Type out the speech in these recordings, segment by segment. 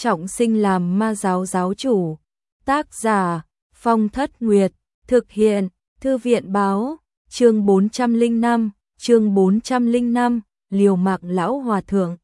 trọng sinh làm ma giáo giáo chủ. Tác giả Phong Thất Nguyệt, thực hiện Thư viện Báo. Chương 405, liều mạng lão hòa thượng.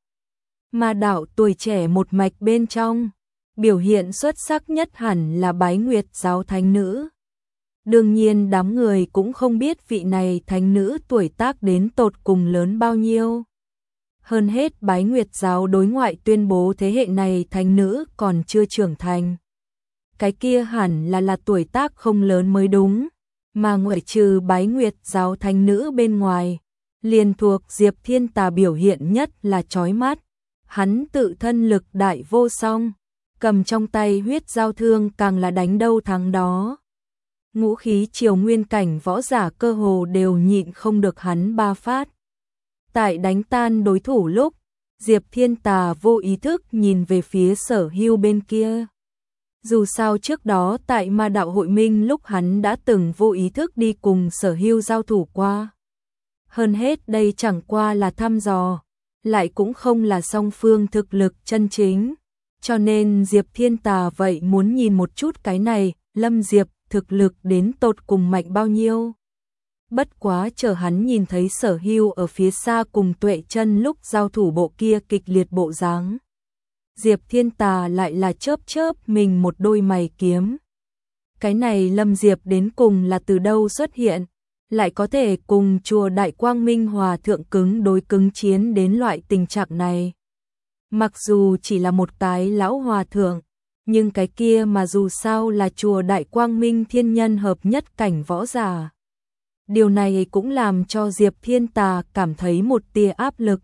Ma đạo tuổi trẻ một mạch bên trong, biểu hiện xuất sắc nhất hẳn là Bái Nguyệt giáo thánh nữ. Đương nhiên đám người cũng không biết vị này thánh nữ tuổi tác đến tột cùng lớn bao nhiêu. Hơn hết Bái Nguyệt giáo đối ngoại tuyên bố thế hệ này thánh nữ còn chưa trưởng thành. Cái kia hẳn là tuổi tác không lớn mới đúng, mà ngoại trừ Bái Nguyệt giáo thánh nữ bên ngoài, liền thuộc Diệp Thiên Tà biểu hiện nhất là chói mắt. Hắn tự thân lực đại vô song, cầm trong tay huyết giao thương càng là đánh đâu thắng đó. Ngũ khí triều nguyên cảnh võ giả cơ hồ đều nhịn không được hắn ba phát. Tại đánh tan đối thủ lúc, Diệp Thiên Tà vô ý thức nhìn về phía Sở Hưu bên kia. Dù sao trước đó tại Ma đạo hội minh lúc hắn đã từng vô ý thức đi cùng Sở Hưu giao thủ qua. Hơn hết đây chẳng qua là thăm dò, lại cũng không là song phương thực lực chân chính. Cho nên Diệp Thiên Tà vậy muốn nhìn một chút cái này, Lâm Diệp thực lực đến tột cùng mạnh bao nhiêu. Bất quá chờ hắn nhìn thấy Sở Hưu ở phía xa cùng Tuệ Chân lúc giao thủ bộ kia kịch liệt bộ dáng, Diệp Thiên Tà lại là chớp mình một đôi mày kiếm. Cái này Lâm Diệp đến cùng là từ đâu xuất hiện, lại có thể cùng chùa Đại Quang Minh Hòa thượng cứng đối cứng chiến đến loại tình trạng này. Mặc dù chỉ là một cái lão hòa thượng, nhưng cái kia mà dù sao là chùa Đại Quang Minh thiên nhân hợp nhất cảnh võ giả. Điều này cũng làm cho Diệp Thiên Tà cảm thấy một tia áp lực.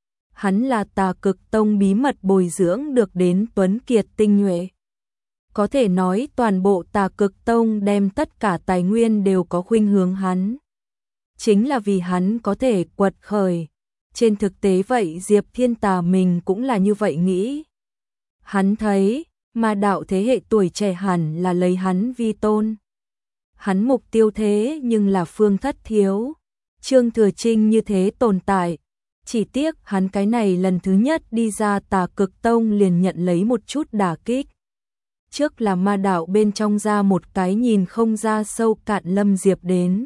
Hắn là Tà Cực Tông bí mật bồi dưỡng được đến tuấn kiệt tinh nhuệ. Có thể nói toàn bộ Tà Cực Tông đem tất cả tài nguyên đều có khuynh hướng hắn. Chính là vì hắn có thể quật khởi. Trên thực tế vậy Diệp Thiên Tà mình cũng là như vậy nghĩ. Hắn thấy, Ma đạo thế hệ tuổi trẻ hẳn là lấy hắn vi tôn. Hắn mục tiêu thế nhưng là Phương Thất Thiếu, Trương Thừa Trinh như thế tồn tại. Chỉ tiếc hắn cái này lần thứ nhất đi ra Tà Cực Tông liền nhận lấy một chút đả kích. Trước là Ma đạo bên trong ra một cái nhìn không ra sâu cạn Lâm Diệp đến.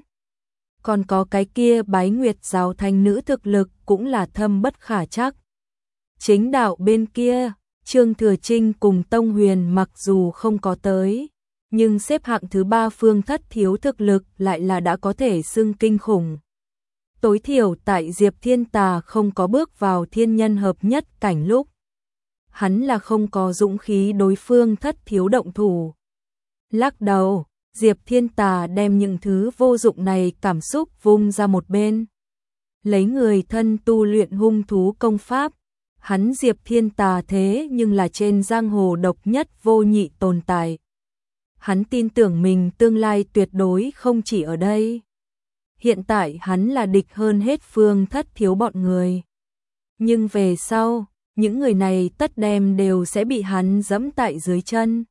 Còn có cái kia Bái Nguyệt giáo thánh nữ thực lực cũng là thâm bất khả trắc. Chính đạo bên kia, Trương Thừa Trinh cùng Tông Huyền mặc dù không có tới, nhưng xếp hạng thứ 3 Phương Thất Thiếu thực lực lại là đã có thể xưng kinh khủng. Tối thiểu tại Diệp Thiên Tà không có bước vào thiên nhân hợp nhất cảnh lúc, hắn là không có dũng khí đối phương Thất Thiếu động thủ. Lắc đầu, Diệp Thiên Tà đem những thứ vô dụng này cảm xúc vung ra một bên. Lấy người thân tu luyện hung thú công pháp, hắn Diệp Thiên Tà thế nhưng là trên giang hồ độc nhất vô nhị tồn tại. Hắn tin tưởng mình tương lai tuyệt đối không chỉ ở đây. Hiện tại hắn là địch hơn hết Phương Thất Thiếu bọn người. Nhưng về sau, những người này tất đem đều sẽ bị hắn giẫm tại dưới chân.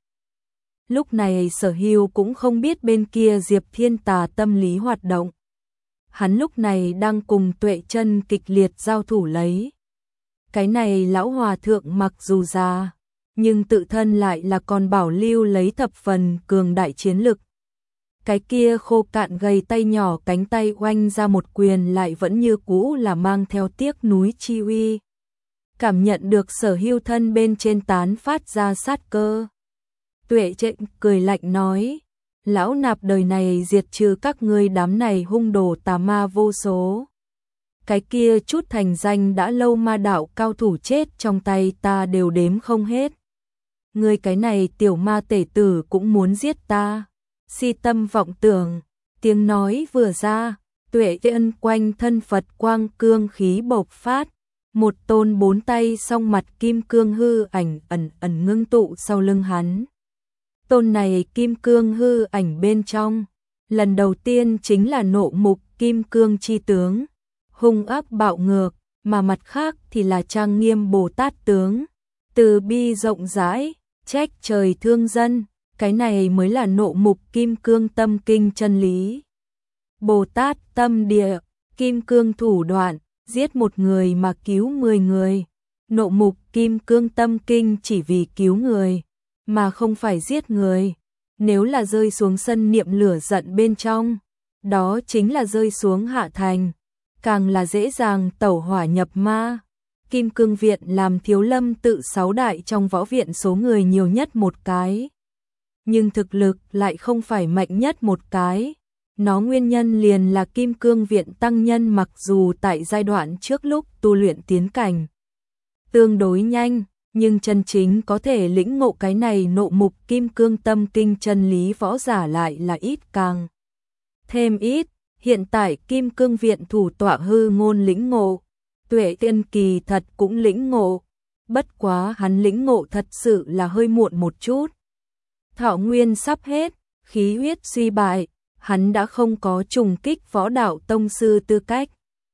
Lúc này Sở Hưu cũng không biết bên kia Diệp Thiên Tà tâm lý hoạt động. Hắn lúc này đang cùng Tuệ Chân kịch liệt giao thủ lấy. Cái này lão hòa thượng mặc dù già, nhưng tự thân lại là còn bảo lưu lấy thập phần cường đại chiến lực. Cái kia khô cạn gầy tay nhỏ cánh tay oanh ra một quyền lại vẫn như cũ là mang theo tiếc núi chi uy. Cảm nhận được Sở Hưu thân bên trên tán phát ra sát cơ. Tuệ Trịnh cười lạnh nói, lão nạp đời này diệt trừ các ngươi đám này hung đồ tà ma vô số. Cái kia chút thành danh đã lâu Ma đạo cao thủ chết trong tay ta đều đếm không hết. Ngươi cái này tiểu ma tể tử cũng muốn giết ta. Si tâm vọng tưởng, tiếng nói vừa ra, Tuệ Ân quanh thân Phật quang cương khí bộc phát, một tôn 4 tay song mặt kim cương hư ảnh ẩn ngưng tụ sau lưng hắn. Tôn này kim cương hư ảnh bên trong, lần đầu tiên chính là nộ mục kim cương chi tướng, hung ác bạo ngược, mà mặt khác thì là trang nghiêm Bồ Tát tướng, từ bi rộng rãi, trách trời thương dân. Cái này mới là nộ mục kim cương tâm kinh chân lý. Bồ Tát tâm địa, kim cương thủ đoạn, giết một người mà cứu 10 người. Nộ mục kim cương tâm kinh chỉ vì cứu người, mà không phải giết người. Nếu là rơi xuống sân niệm lửa giận bên trong, đó chính là rơi xuống hạ thành, càng là dễ dàng tẩu hỏa nhập ma. Kim Cương Viện làm Thiếu Lâm tự 6 đại trong võ viện số người nhiều nhất một cái, nhưng thực lực lại không phải mạnh nhất một cái. Nó nguyên nhân liền là Kim Cương Viện tăng nhân mặc dù tại giai đoạn trước lúc tu luyện tiến cảnh tương đối nhanh, nhưng chân chính có thể lĩnh ngộ cái này nộ mục kim cương tâm kinh chân lý võ giả lại là ít càng thêm ít. Hiện tại Kim Cương Viện thủ tọa Hư Ngôn lĩnh ngộ, Tuệ Tiên kỳ thật cũng lĩnh ngộ, bất quá hắn lĩnh ngộ thật sự là hơi muộn một chút. Thọ nguyên sắp hết, khí huyết suy bại, hắn đã không có trùng kích võ đạo tông sư tư cách.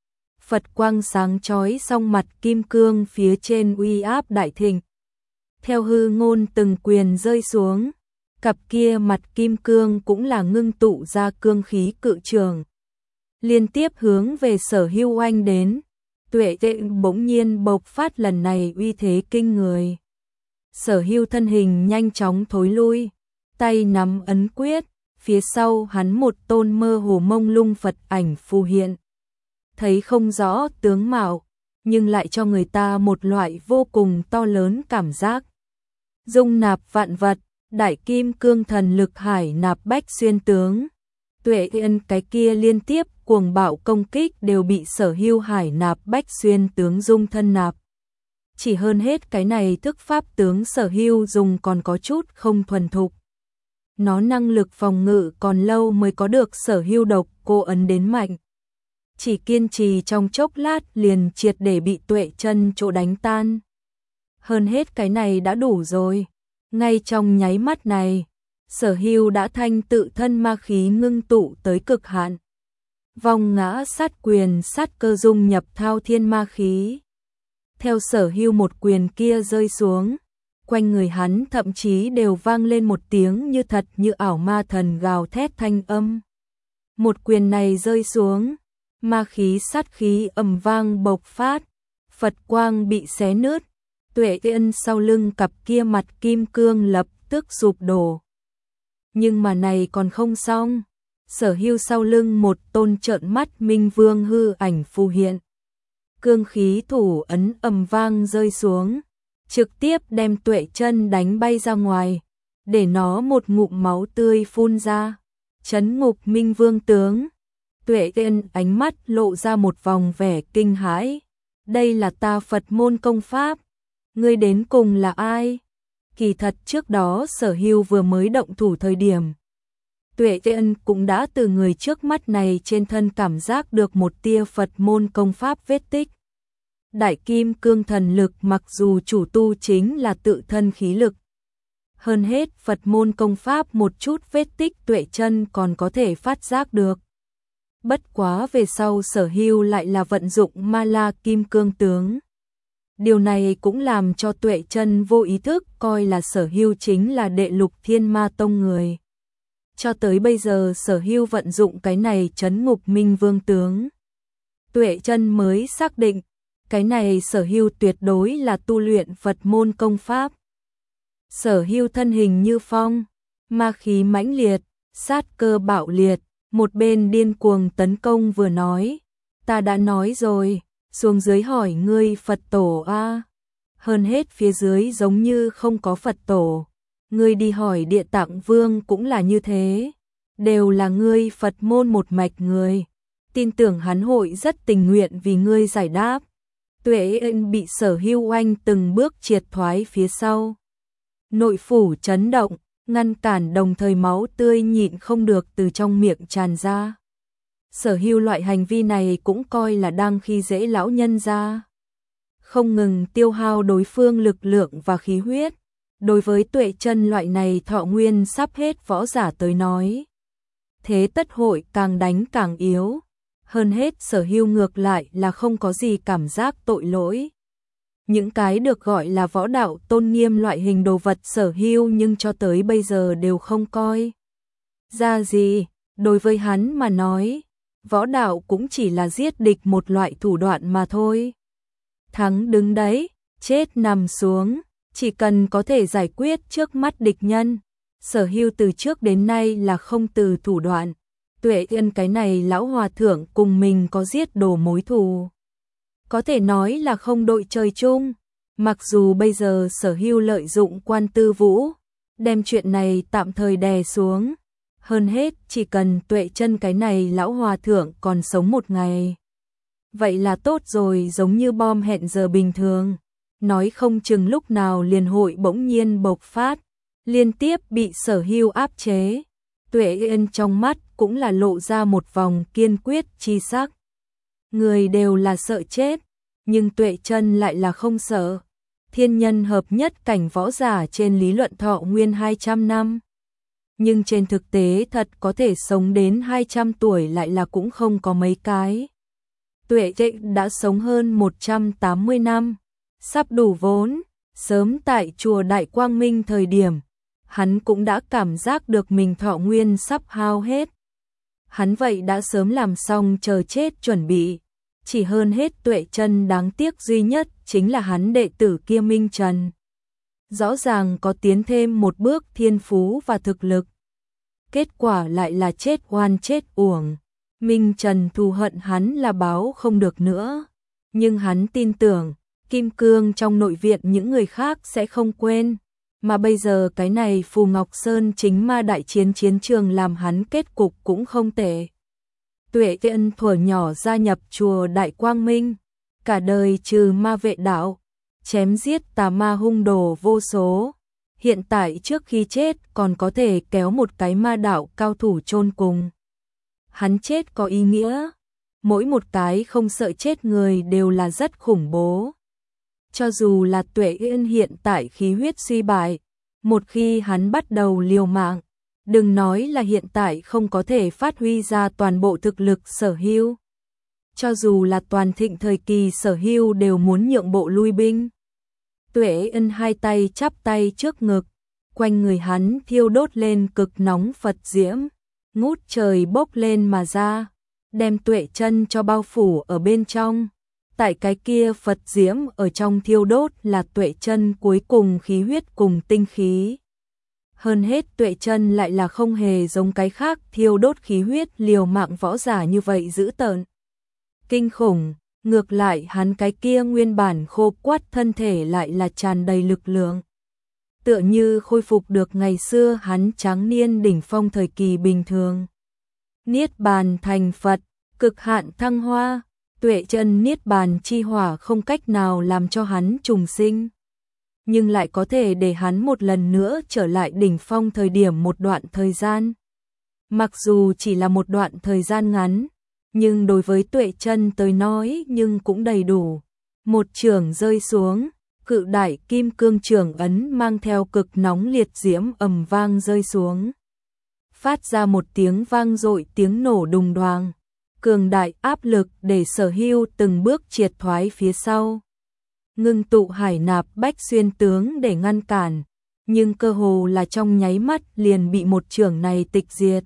Phật quang sáng chói song mặt kim cương phía trên uy áp đại thịnh. Theo Hư Ngôn từng quyền rơi xuống, cặp kia mặt kim cương cũng là ngưng tụ ra cương khí cự trường, liên tiếp hướng về Sở Hưu oanh đến. Tuệ Tịnh bỗng nhiên bộc phát lần này uy thế kinh người. Sở Hưu thân hình nhanh chóng thối lui, tay nắm ấn quyết, phía sau hắn một tôn mơ hồ mông lung Phật ảnh phù hiện. Thấy không rõ tướng mạo, nhưng lại cho người ta một loại vô cùng to lớn cảm giác. Dung nạp vạn vật, đại kim cương thần lực hải nạp bách xuyên tướng. Tuệ Tiên cái kia liên tiếp cuồng bạo công kích đều bị Sở Hưu hải nạp bách xuyên tướng dung thân nạp. Chỉ hơn hết cái này thức pháp tướng Sở Hưu dùng còn có chút không thuần thục. Nó năng lực phòng ngự còn lâu mới có được Sở Hưu độc cô ấn đến mạnh. Chỉ kiên trì trong chốc lát liền triệt để bị Tuệ Chân chỗ đánh tan. Hơn hết cái này đã đủ rồi. Ngay trong nháy mắt này, Sở Hưu đã thanh tự thân ma khí ngưng tụ tới cực hạn. Vòng ngã sát quyền sát cơ dung nhập thao thiên ma khí. Theo Sở Hưu một quyền kia rơi xuống, quanh người hắn thậm chí đều vang lên một tiếng như thật như ảo ma thần gào thét thanh âm. Một quyền này rơi xuống, ma khí sát khí ầm vang bộc phát, Phật quang bị xé nứt, Tuệ Tiên sau lưng cặp kia mặt kim cương lập tức sụp đổ. Nhưng mà này còn không xong, Sở Hưu sau lưng một tôn trợn mắt minh vương hư ảnh phù hiện. Cương khí thủ ấn ầm vang rơi xuống, trực tiếp đem Tuệ Chân đánh bay ra ngoài, để nó một ngụm máu tươi phun ra. Chấn ngục minh vương tướng. Tuệ Tiên ánh mắt lộ ra một vòng vẻ kinh hãi. Đây là ta Phật môn công pháp. Ngươi đến cùng là ai? Kỳ thật trước đó Sở Hưu vừa mới động thủ thời điểm, Tuệ Tiên cũng đã từ người trước mắt này trên thân cảm giác được một tia Phật môn công pháp vết tích. Đại kim cương thần lực mặc dù chủ tu chính là tự thân khí lực. Hơn hết Phật môn công pháp một chút vết tích Tuệ Chân còn có thể phát giác được. Bất quá về sau Sở Hưu lại là vận dụng ma la kim cương tướng. Điều này cũng làm cho Tuệ Chân vô ý thức coi là Sở Hưu chính là đệ lục thiên ma tông người. Cho tới bây giờ Sở Hưu vận dụng cái này chấn ngục minh vương tướng, Tuệ Chân mới xác định, cái này Sở Hưu tuyệt đối là tu luyện Phật môn công pháp. Sở Hưu thân hình như phong, ma khí mãnh liệt, sát cơ bạo liệt, một bên điên cuồng tấn công vừa nói, ta đã nói rồi, xuống dưới hỏi ngươi Phật tổ a. Hơn hết phía dưới giống như không có Phật tổ. Ngươi đi hỏi Địa Tạng Vương cũng là như thế, đều là ngươi Phật môn một mạch người, tin tưởng hắn hội rất tình nguyện vì ngươi giải đáp. Tuệ Ên bị Sở Hưu oanh từng bước triệt thoái phía sau. Nội phủ chấn động, ngăn cản đồng thời máu tươi nhịn không được từ trong miệng tràn ra. Sở Hưu loại hành vi này cũng coi là đang khi dễ lão nhân ra. Không ngừng tiêu hao đối phương lực lượng và khí huyết. Đối với Tuệ Chân loại này thọ nguyên sắp hết võ giả tới nói, thế tất hội càng đánh càng yếu. Hơn hết Sở Hưu ngược lại là không có gì cảm giác tội lỗi. Những cái được gọi là võ đạo tôn nghiêm loại hình đồ vật Sở Hưu nhưng cho tới bây giờ đều không coi ra gì. Đối với hắn mà nói, võ đạo cũng chỉ là giết địch một loại thủ đoạn mà thôi. Thắng đứng đấy, chết nằm xuống, chỉ cần có thể giải quyết trước mắt địch nhân. Sở Hưu từ trước đến nay là không từ thủ đoạn. Tuệ Ân cái này lão hòa thượng cùng mình có giết đồ mối thù, có thể nói là không đội trời chung. Mặc dù bây giờ Sở Hưu lợi dụng Quan Tư Vũ, đem chuyện này tạm thời đè xuống. Hơn hết, chỉ cần Tuệ Chân cái này lão hòa thượng còn sống một ngày, vậy là tốt rồi, giống như bom hẹn giờ bình thường. Nói không chừng lúc nào liền hội bỗng nhiên bộc phát, liên tiếp bị Sở Hưu áp chế. Tuệ Ân trong mắt cũng là lộ ra một vòng kiên quyết chi sắc. Người đều là sợ chết, nhưng Tuệ Chân lại là không sợ. Thiên nhân hợp nhất cảnh võ giả trên lý luận thọ nguyên 200 năm. Nhưng trên thực tế thật có thể sống đến 200 tuổi lại là cũng không có mấy cái. Tuệ Tịnh đã sống hơn 180 năm, sắp đủ vốn. Sớm tại chùa Đại Quang Minh thời điểm, hắn cũng đã cảm giác được mình thọ nguyên sắp hao hết. Hắn vậy đã sớm làm xong chờ chết chuẩn bị. Chỉ hơn hết Tuệ Chân đáng tiếc duy nhất chính là hắn đệ tử kia Minh Trần. Rõ ràng có tiến thêm một bước thiên phú và thực lực. Kết quả lại là chết oan chết uổng. Minh Trần thù hận hắn là báo không được nữa. Nhưng hắn tin tưởng, kim cương trong nội viện những người khác sẽ không quên. Mà bây giờ cái này Phù Ngọc Sơn chính ma đại chiến chiến trường làm hắn kết cục cũng không tệ. Tuệ Ân thuở nhỏ gia nhập chùa Đại Quang Minh, cả đời trừ ma vệ đạo, chém giết tà ma hung đồ vô số. Hiện tại trước khi chết còn có thể kéo một cái ma đạo cao thủ chôn cùng. Hắn chết có ý nghĩa, mỗi một cái không sợ chết người đều là rất khủng bố. Cho dù là Tuệ Ân hiện tại khí huyết suy bại, một khi hắn bắt đầu liều mạng, đừng nói là hiện tại không có thể phát huy ra toàn bộ thực lực Sở Hưu. Cho dù là toàn thịnh thời kỳ Sở Hưu đều muốn nhượng bộ lui binh. Tuệ Ân hai tay chắp tay trước ngực, quanh người hắn thiêu đốt lên cực nóng Phật diễm, ngút trời bốc lên mà ra, đem Tuệ Chân cho bao phủ ở bên trong. Tại cái kia Phật diễm ở trong thiêu đốt là Tuệ Chân cuối cùng khí huyết cùng tinh khí. Hơn hết Tuệ Chân lại là không hề giống cái khác thiêu đốt khí huyết liều mạng võ giả như vậy dữ tợn, kinh khủng. Ngược lại hắn cái kia nguyên bản khô quắt thân thể lại là tràn đầy lực lượng. Tựa như khôi phục được ngày xưa hắn tráng niên đỉnh phong thời kỳ bình thường. Niết bàn thành Phật, cực hạn thăng hoa. Tuệ Chân niết bàn chi hỏa không cách nào làm cho hắn trùng sinh, nhưng lại có thể để hắn một lần nữa trở lại đỉnh phong thời điểm một đoạn thời gian. Mặc dù chỉ là một đoạn thời gian ngắn, nhưng đối với Tuệ Chân tới nói nhưng cũng đầy đủ. Một chưởng rơi xuống, cự đại kim cương chưởng ấn mang theo cực nóng liệt diễm ầm vang rơi xuống. Phát ra một tiếng vang dội, tiếng nổ đùng đoàng. Cường đại áp lực để Sở Hưu từng bước triệt thoái phía sau. Ngưng tụ hải nạp bách xuyên tướng để ngăn cản, nhưng cơ hồ là trong nháy mắt liền bị một chưởng này tịch diệt.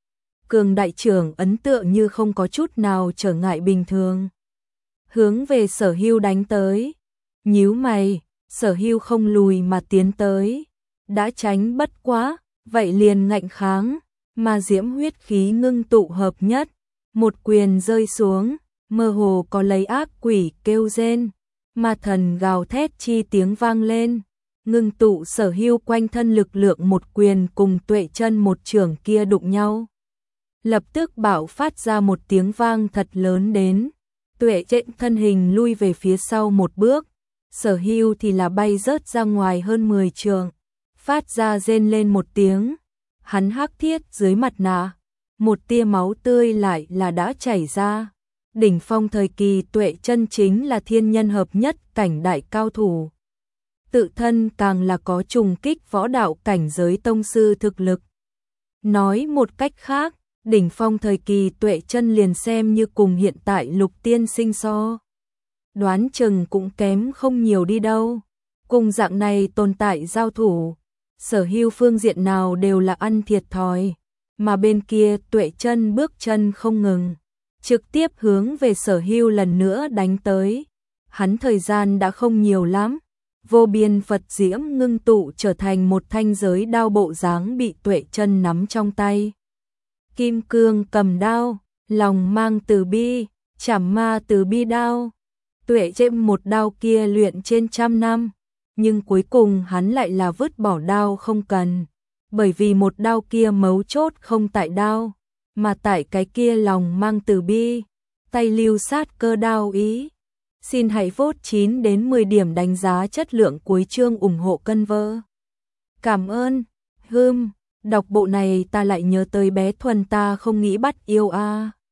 Cường đại chưởng ấn tượng như không có chút nào trở ngại bình thường, hướng về Sở Hưu đánh tới. Nhíu mày, Sở Hưu không lùi mà tiến tới, đã tránh bất quá, vậy liền ngạnh kháng, mà diễm huyết khí ngưng tụ hợp nhất, một quyền rơi xuống, mơ hồ có lấy ác quỷ kêu rên, ma thần gào thét chi tiếng vang lên. Ngưng tụ Sở Hưu quanh thân lực lượng một quyền cùng Tuệ Chân một chưởng kia đụng nhau, lập tức bạo phát ra một tiếng vang thật lớn đến. Tuệ Chân thân hình lui về phía sau một bước, Sở Hưu thì là bay rớt ra ngoài hơn 10 trượng, phát ra rên lên một tiếng. Hắn hắc thiết dưới mặt nạ, một tia máu tươi lại là đã chảy ra. Đỉnh phong thời kỳ Tuệ Chân chính là thiên nhân hợp nhất cảnh đại cao thủ, tự thân càng là có trùng kích võ đạo cảnh giới tông sư thực lực. Nói một cách khác, đỉnh phong thời kỳ Tuệ Chân liền xem như cùng hiện tại Lục tiên sinh so, đoán chừng cũng kém không nhiều đi đâu. Cùng dạng này tồn tại giao thủ, Sở Hưu phương diện nào đều là ăn thiệt thòi, mà bên kia Tuệ Chân bước chân không ngừng, trực tiếp hướng về Sở Hưu lần nữa đánh tới. Hắn thời gian đã không nhiều lắm, vô biên Phật diễm ngưng tụ trở thành một thanh giới đao bộ dáng bị Tuệ Chân nắm trong tay. Kim cương cầm đao, lòng mang từ bi, chảm ma từ bi đao. Tuệ Chân một đao kia luyện trên 100 năm, nhưng cuối cùng hắn lại là vứt bỏ đao không cần, bởi vì một đao kia mấu chốt không tại đao, mà tại cái kia lòng mang từ bi, tay lưu sát cơ đao ý. Xin hãy vote 9 đến 10 điểm đánh giá chất lượng cuối chương ủng hộ cân vơ. Cảm ơn. Đọc bộ này ta lại nhớ tới bé Thuần ta không nghĩ bắt yêu a.